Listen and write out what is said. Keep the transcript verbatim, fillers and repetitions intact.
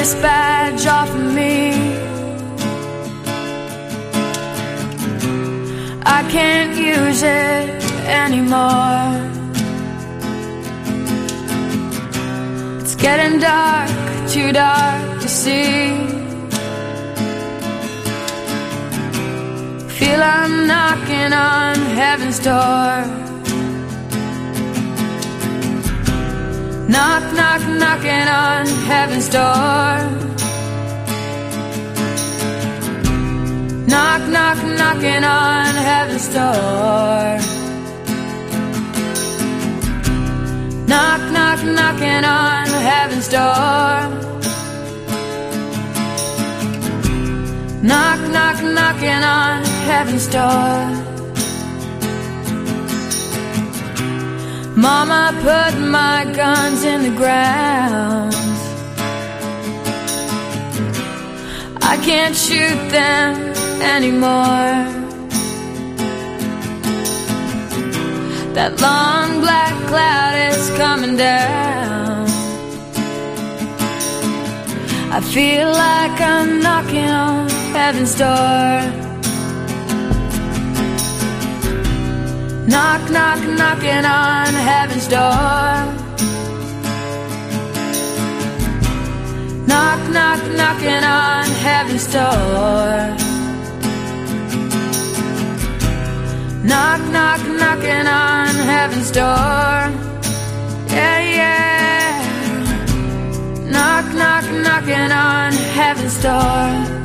this badge off of me. I can't use it anymore. It's getting dark, too dark to see. Feel I'm knocking on heaven's door. Knock, knock, knocking on heaven's door. Knock, knock, knocking on heaven's door. Knock, knock, knocking on heaven's door. Knock, knock, knocking on heaven's door. Mama put my guns in the ground. I can't shoot them anymore. That long black cloud is coming down. I feel like I'm knocking on heaven's door. Knock, knock, knocking on heaven's door. Knock, knock, knocking on heaven's door. Knock, knock, knocking on heaven's door. Yeah, yeah. Knock, knock, knocking on heaven's door.